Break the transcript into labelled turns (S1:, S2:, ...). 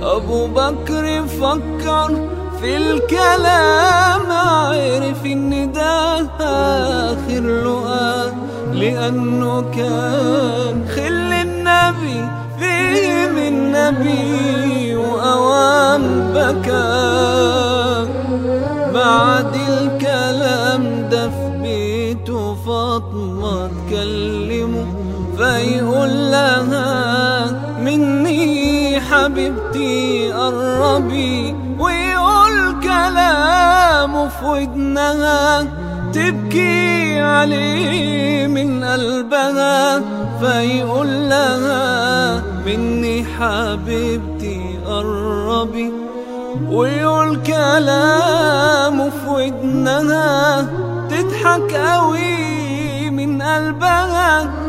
S1: أبو بكر فكر في الكلام، عرف إن ده آخر لقاه، لأنه كان خل النبي فيه من نبي، وأوام بكى بعد الكلام ده. في بيته فاطمة تكلمه فيقول لها مني حبيبتي قربي، ويقول كلامه في ودنها تبكي عليه من قلبها، فيقول لها مني حبيبتي قربي، ويقول كلامه في ودنها تضحك قوي من قلبها،